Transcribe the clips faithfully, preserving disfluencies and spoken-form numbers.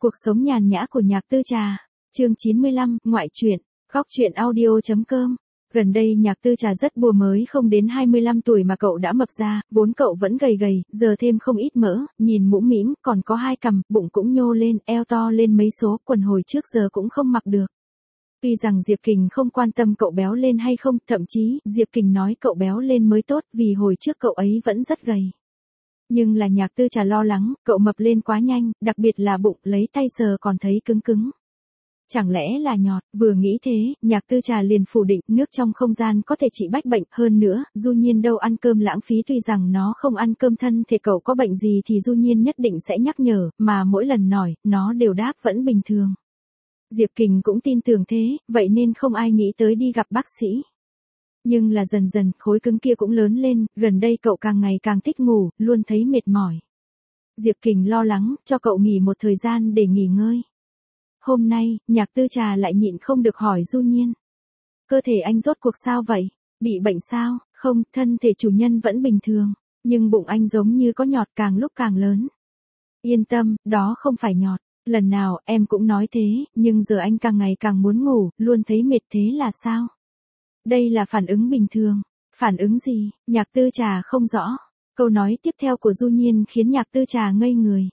Cuộc sống nhàn nhã của Nhạc Tư Trà. Chương chín mươi lăm, ngoại truyện. Góc truyện audio chấm com. Gần đây Nhạc Tư Trà rất bùa, mới không đến hai mươi lăm tuổi mà cậu đã mập ra, vốn cậu vẫn gầy gầy, giờ thêm không ít mỡ, nhìn mũm mĩm, còn có hai cằm, bụng cũng nhô lên, eo to lên mấy số, quần hồi trước giờ cũng không mặc được. Tuy rằng Diệp Kình không quan tâm cậu béo lên hay không, thậm chí, Diệp Kình nói cậu béo lên mới tốt, vì hồi trước cậu ấy vẫn rất gầy. Nhưng là Nhạc Tư Trà lo lắng, cậu mập lên quá nhanh, đặc biệt là bụng, lấy tay sờ còn thấy cứng cứng. Chẳng lẽ là nhọt, vừa nghĩ thế, Nhạc Tư Trà liền phủ định, nước trong không gian có thể trị bách bệnh, hơn nữa, Du Nhiên đâu ăn cơm lãng phí, tuy rằng nó không ăn cơm thân thể cậu có bệnh gì thì Du Nhiên nhất định sẽ nhắc nhở, mà mỗi lần nói, nó đều đáp vẫn bình thường. Diệp Kình cũng tin tưởng thế, vậy nên không ai nghĩ tới đi gặp bác sĩ. Nhưng là dần dần, khối cứng kia cũng lớn lên, gần đây cậu càng ngày càng thích ngủ, luôn thấy mệt mỏi. Diệp Kình lo lắng, cho cậu nghỉ một thời gian để nghỉ ngơi. Hôm nay, Nhạc Tư Trà lại nhịn không được hỏi Du Nhiên. Cơ thể anh rốt cuộc sao vậy? Bị bệnh sao? Không, thân thể chủ nhân vẫn bình thường. Nhưng bụng anh giống như có nhọt, càng lúc càng lớn. Yên tâm, đó không phải nhọt. Lần nào em cũng nói thế, nhưng giờ anh càng ngày càng muốn ngủ, luôn thấy mệt, thế là sao? Đây là phản ứng bình thường. Phản ứng gì? Nhạc Tư Trà không rõ. Câu nói tiếp theo của Du Nhiên khiến Nhạc Tư Trà ngây người.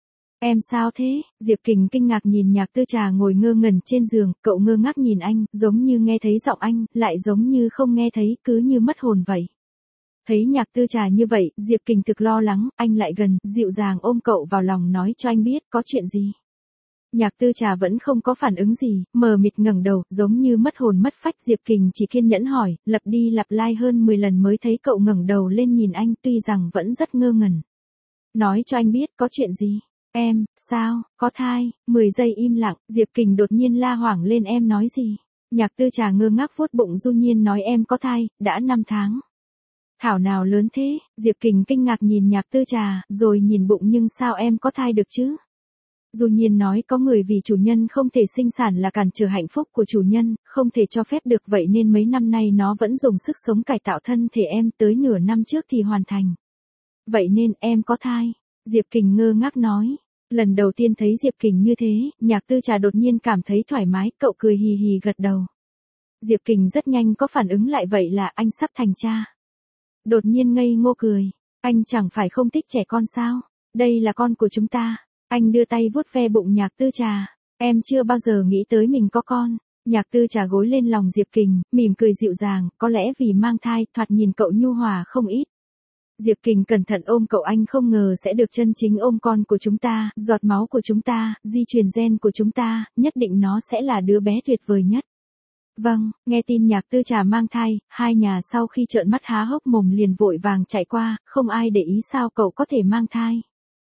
Em sao thế? Diệp Kình kinh ngạc nhìn Nhạc Tư Trà ngồi ngơ ngẩn trên giường, cậu ngơ ngác nhìn anh, giống như nghe thấy giọng anh, lại giống như không nghe thấy, cứ như mất hồn vậy. Thấy Nhạc Tư Trà như vậy, Diệp Kình thực lo lắng, anh lại gần, dịu dàng ôm cậu vào lòng nói cho anh biết, có chuyện gì. Nhạc Tư Trà vẫn không có phản ứng gì, mờ mịt ngẩng đầu, giống như mất hồn mất phách. Diệp Kình chỉ kiên nhẫn hỏi, lặp đi lặp lại hơn mười lần mới thấy cậu ngẩng đầu lên nhìn anh, tuy rằng vẫn rất ngơ ngẩn. Nói cho anh biết, có chuyện gì? Em, sao, có thai? mười giây im lặng, Diệp Kình đột nhiên la hoảng lên, em nói gì? Nhạc Tư Trà ngơ ngác vuốt bụng. Du Nhiên nói em có thai, đã năm tháng. Thảo nào lớn thế? Diệp Kình kinh ngạc nhìn Nhạc Tư Trà, rồi nhìn bụng, nhưng sao em có thai được chứ? Du Nhiên nói có người vì chủ nhân không thể sinh sản là cản trở hạnh phúc của chủ nhân, không thể cho phép được, vậy nên mấy năm nay nó vẫn dùng sức sống cải tạo thân thể em, tới nửa năm trước thì hoàn thành. Vậy nên em có thai. Diệp Kình ngơ ngác nói. Lần đầu tiên thấy Diệp Kình như thế, Nhạc Tư Trà đột nhiên cảm thấy thoải mái, cậu cười hì hì gật đầu. Diệp Kình rất nhanh có phản ứng lại, vậy là anh sắp thành cha. Đột nhiên ngây ngô cười. Anh chẳng phải không thích trẻ con sao? Đây là con của chúng ta. Anh đưa tay vuốt ve bụng Nhạc Tư Trà. Em chưa bao giờ nghĩ tới mình có con. Nhạc Tư Trà gối lên lòng Diệp Kình, mỉm cười dịu dàng, có lẽ vì mang thai, thoạt nhìn cậu nhu hòa không ít. Diệp Kình cẩn thận ôm cậu, anh không ngờ sẽ được chân chính ôm con của chúng ta, giọt máu của chúng ta, di truyền gen của chúng ta, nhất định nó sẽ là đứa bé tuyệt vời nhất. Vâng, nghe tin Nhạc Tư Trà mang thai, hai nhà sau khi trợn mắt há hốc mồm liền vội vàng chạy qua, không ai để ý sao cậu có thể mang thai.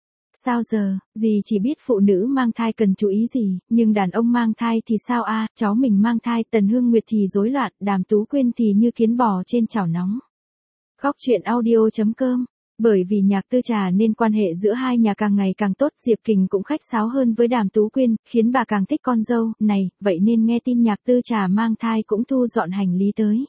Sao giờ, dì chỉ biết phụ nữ mang thai cần chú ý gì, nhưng đàn ông mang thai thì sao a? Cháu mình mang thai, Tần Hương Nguyệt thì rối loạn, Đàm Tú Quyên thì như kiến bò trên chảo nóng. Góc truyện audio chấm com. Bởi vì Nhạc Tư Trà nên quan hệ giữa hai nhà càng ngày càng tốt, Diệp Kình cũng khách sáo hơn với Đàm Tú Quyên, khiến bà càng thích con dâu này, vậy nên nghe tin Nhạc Tư Trà mang thai cũng thu dọn hành lý tới.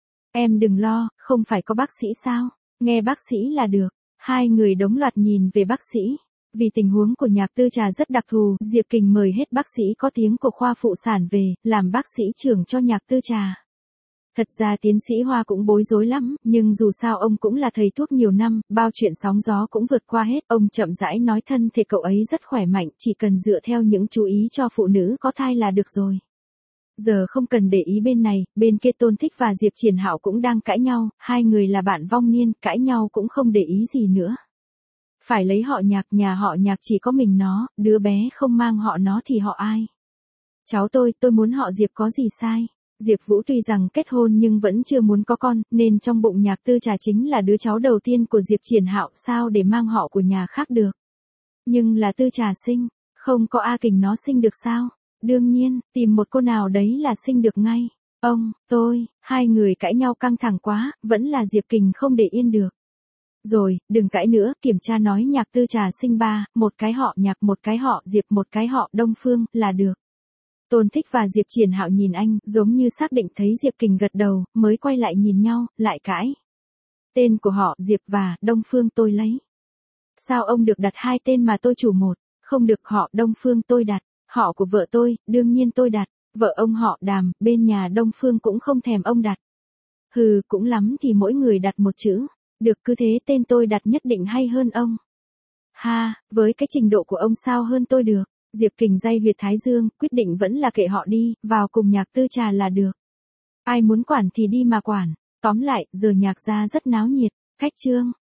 Em đừng lo, không phải có bác sĩ sao? Nghe bác sĩ là được. Hai người đống loạt nhìn về bác sĩ. Vì tình huống của Nhạc Tư Trà rất đặc thù, Diệp Kình mời hết bác sĩ có tiếng của khoa phụ sản về, làm bác sĩ trưởng cho Nhạc Tư Trà. Thật ra tiến sĩ Hoa cũng bối rối lắm, nhưng dù sao ông cũng là thầy thuốc nhiều năm, bao chuyện sóng gió cũng vượt qua hết. Ông chậm rãi nói thân thể cậu ấy rất khỏe mạnh, chỉ cần dựa theo những chú ý cho phụ nữ có thai là được rồi. Giờ không cần để ý bên này, bên kia Tôn Thích và Diệp Triển Hạo cũng đang cãi nhau, hai người là bạn vong niên, cãi nhau cũng không để ý gì nữa. Phải lấy họ Nhạc, nhà họ Nhạc chỉ có mình nó, đứa bé không mang họ nó thì họ ai? Cháu tôi, tôi muốn họ Diệp, có gì sai? Diệp Vũ tuy rằng kết hôn nhưng vẫn chưa muốn có con, nên trong bụng Nhạc Tư Trà chính là đứa cháu đầu tiên của Diệp Triển Hạo, sao để mang họ của nhà khác được. Nhưng là Tư Trà sinh, không có A Kình nó sinh được sao? Đương nhiên, tìm một cô nào đấy là sinh được ngay. Ông, tôi, hai người cãi nhau căng thẳng quá, vẫn là Diệp Kình không để yên được. Rồi, đừng cãi nữa, kiểm tra nói Nhạc Tư Trà sinh ba, một cái họ Nhạc, một cái họ Diệp, một cái họ Đông Phương, là được. Tôn Thích và Diệp Triển Hạo nhìn anh, giống như xác định thấy Diệp Kình gật đầu, mới quay lại nhìn nhau, lại cãi. Tên của họ Diệp và Đông Phương tôi lấy. Sao ông được đặt hai tên mà tôi chủ một? không được, họ Đông Phương tôi đặt, họ của vợ tôi, đương nhiên tôi đặt, vợ ông họ Đàm, bên nhà Đông Phương cũng không thèm ông đặt. Hừ, cũng lắm thì mỗi người đặt một chữ, được cứ thế tên tôi đặt nhất định hay hơn ông. Ha, với cái trình độ của ông sao hơn tôi được. Diệp Kình day huyệt thái dương, quyết định vẫn là kệ họ đi, vào cùng Nhạc Tư Trà là được. Ai muốn quản thì đi mà quản. Tóm lại, giờ Nhạc gia rất náo nhiệt. Khách trương.